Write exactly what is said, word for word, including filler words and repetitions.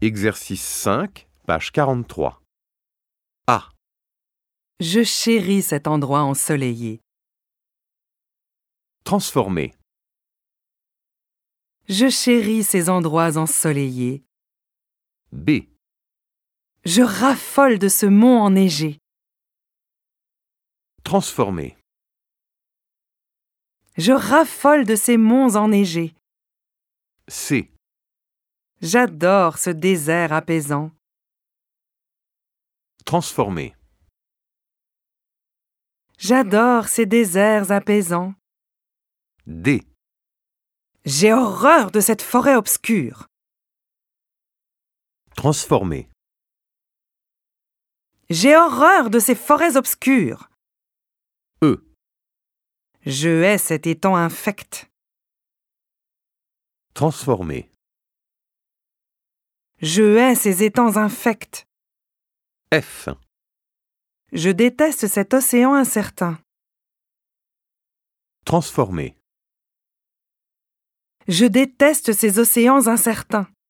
Exercice cinq, page quarante-trois. A. Je chéris cet endroit ensoleillé. Transformer. Je chéris ces endroits ensoleillés. B. Je raffole de ce mont enneigé. Transformer. Je raffole de ces monts enneigés. C. J'adore ce désert apaisant. Transformer. J'adore ces déserts apaisants. D. J'ai horreur de cette forêt obscure. Transformer. J'ai horreur de ces forêts obscures. E. Je hais cet étang infect. Transformer. Je hais ces étangs infects. F. Je déteste cet océan incertain. Transformer. Je déteste ces océans incertains.